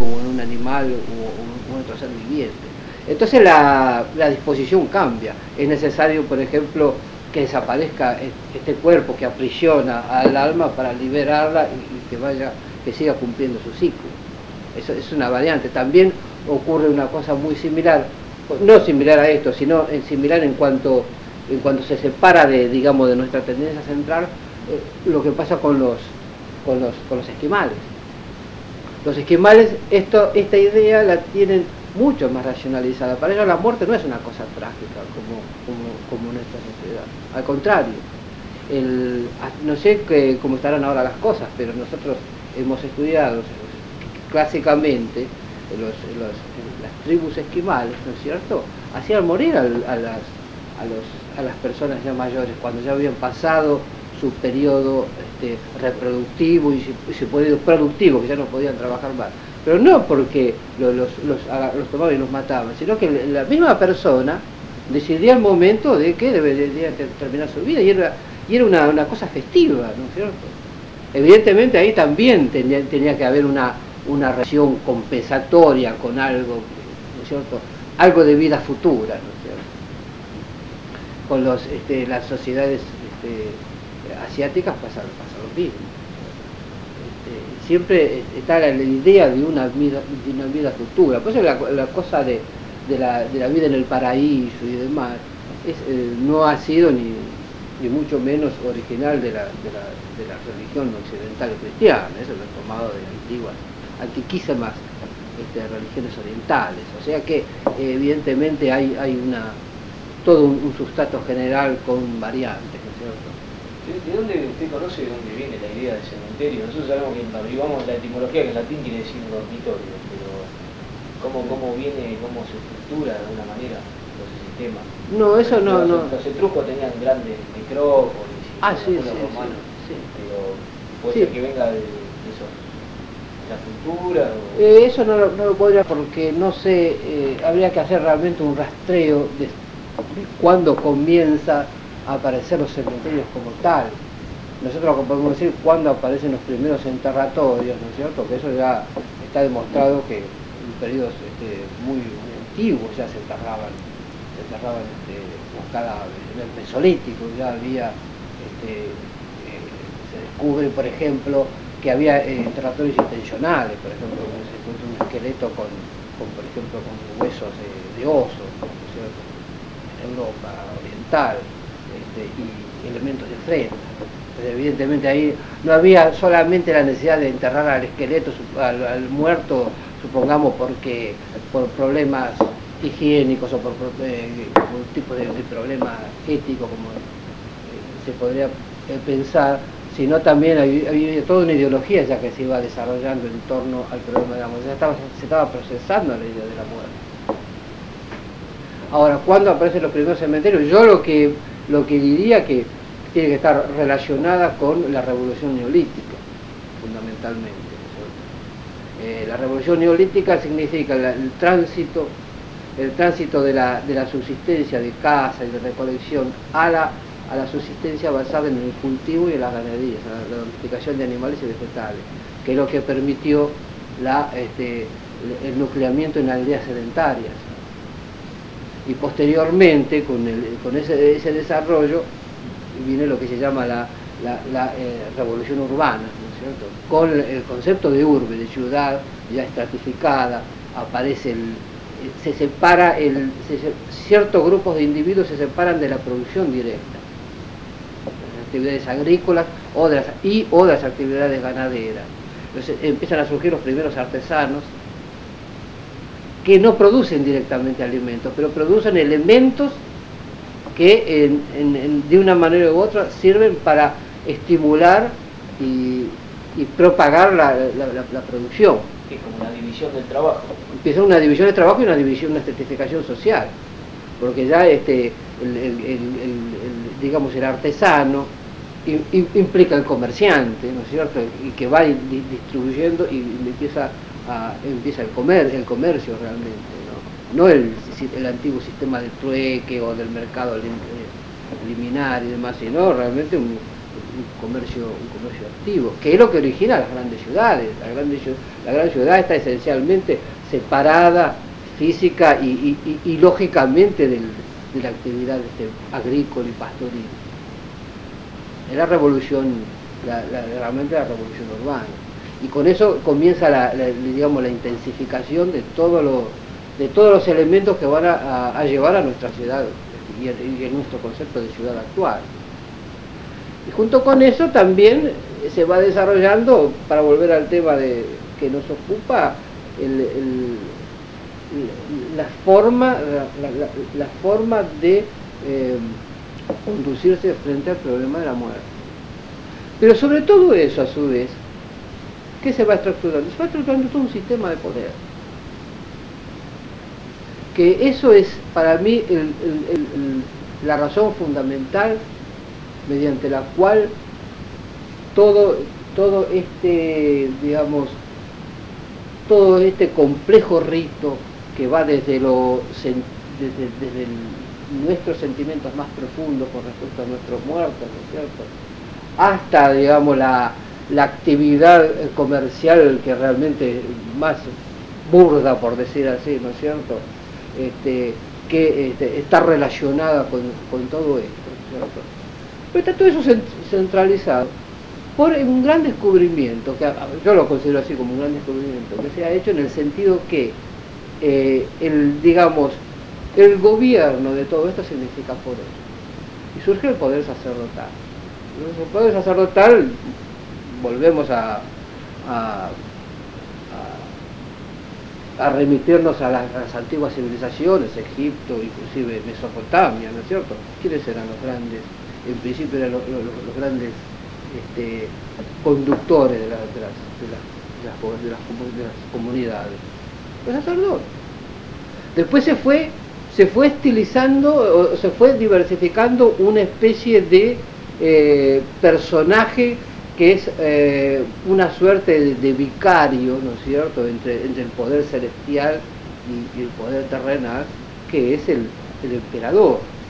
o en un animal o en otro ser viviente. Entonces la disposición cambia. Es necesario, por ejemplo, que desaparezca este cuerpo que aprisiona al alma para liberarla y que siga cumpliendo su ciclo. Eso es una variante. También ocurre una cosa muy similar, no similar a esto, sino similar en cuanto se separa digamos, de nuestra tendencia central, lo que pasa con los esquimales. Los esquimales esta idea la tienen mucho más racionalizada. Para ellos la muerte no es una cosa trágica como en esta sociedad. Al contrario, no sé cómo estarán ahora las cosas, pero nosotros hemos estudiado clásicamente las tribus esquimales, ¿no es cierto? Hacían morir a las personas ya mayores cuando ya habían pasado su periodo reproductivo y si puede productivo, que ya no podían trabajar más. Pero no porque los tomaban y los mataban, sino que la misma persona decidía el momento de que debería terminar su vida, y era una cosa festiva, ¿no es cierto? Evidentemente ahí también tenía que haber una relación compensatoria con algo, ¿no es cierto? Algo de vida futura, ¿no es cierto? Con las sociedades asiáticas pasa lo mismo. Siempre está la idea de una vida futura. Por eso la cosa de la vida en el paraíso y demás no ha sido ni mucho menos original de la religión occidental cristiana. Eso lo he tomado de antiguas, antiquísimas religiones orientales. O sea que evidentemente hay todo un sustrato general con variantes, ¿no es cierto? ¿De dónde usted conoce de dónde viene la idea del cementerio? Nosotros sabemos que derivamos la etimología, que en latín quiere decir dormitorio, pero ¿cómo viene, cómo se estructura de alguna manera los sistemas? No, eso no. Los etruscos tenían grandes necrópolis y los romanos, sí. Pero puede ser que venga de eso, la cultura. Eso no lo podría, porque no sé, habría que hacer realmente un rastreo de cuándo comienza a aparecer los cementerios como tal. Nosotros podemos decir cuándo aparecen los primeros enterratorios, ¿no es cierto? Que eso ya está demostrado que en periodos muy antiguos ya se enterraban los cadáveres. En el Mesolítico ya había, se descubre, por ejemplo, que había enterratorios intencionales, por ejemplo, se encuentra un esqueleto por ejemplo, con huesos de oso, ¿no es cierto? En Europa oriental. Y elementos de ofrenda. Entonces, evidentemente ahí no había solamente la necesidad de enterrar al esqueleto, al muerto, supongamos por problemas higiénicos o por un tipo de problema ético, como se podría pensar, sino también había toda una ideología ya que se iba desarrollando en torno al problema de la muerte. Se estaba procesando la idea de la muerte. Ahora, ¿cuándo aparecen los primeros cementerios? Yo lo que diría que tiene que estar relacionada con la revolución neolítica, fundamentalmente. La revolución neolítica significa el tránsito de la subsistencia de caza y de recolección a la subsistencia basada en el cultivo y en las ganaderías, la domesticación de animales y vegetales, que es lo que permitió el nucleamiento en aldeas sedentarias. Y posteriormente, con ese desarrollo, viene lo que se llama la revolución urbana, ¿no es cierto? Con el concepto de urbe, de ciudad ya estratificada, aparece ciertos grupos de individuos se separan de la producción directa, de las actividades agrícolas o de las actividades ganaderas. Entonces empiezan a surgir los primeros artesanos, que no producen directamente alimentos, pero producen elementos que de una manera u otra sirven para estimular y propagar la producción. Es como una división del trabajo. Empieza una división de trabajo y una estratificación social, porque ya digamos el artesano implica el comerciante, ¿no es cierto? Y que va distribuyendo y empieza el comercio realmente, no el antiguo sistema del trueque o del mercado liminar y demás, sino realmente un comercio activo, que es lo que origina las grandes ciudades. La gran ciudad está esencialmente separada física y lógicamente de la actividad agrícola y pastoril. Es la revolución, realmente la revolución urbana. Y con eso comienza digamos, la intensificación de todos los elementos que van a llevar a nuestra ciudad y en nuestro concepto de ciudad actual. Y junto con eso también se va desarrollando, para volver al tema que nos ocupa, la forma de conducirse frente al problema de la muerte. Pero sobre todo eso, a su vez, ¿qué se va estructurando? Se va estructurando todo un sistema de poder. Que eso es para mí la razón fundamental mediante la cual todo este, digamos, todo este complejo rito que va desde nuestros sentimientos más profundos con respecto a nuestros muertos, ¿no es cierto?, hasta, digamos, la actividad comercial que realmente más burda, por decir así, ¿no es cierto?, que está relacionada con todo esto, ¿cierto? Pero está todo eso centralizado por un gran descubrimiento, que yo lo considero así como un gran descubrimiento, que se ha hecho en el sentido que digamos, el gobierno de todo esto significa poder. Y surge el poder sacerdotal. El poder sacerdotal, volvemos a remitirnos a las antiguas civilizaciones, Egipto, inclusive Mesopotamia, ¿no es cierto? ¿Quiénes eran los grandes? En principio eran los grandes conductores de las comunidades, los sacerdotes. Después se fue estilizando, se fue diversificando una especie de personaje que es una suerte de vicario, ¿no es cierto?, entre el poder celestial y el poder terrenal, que es el emperador.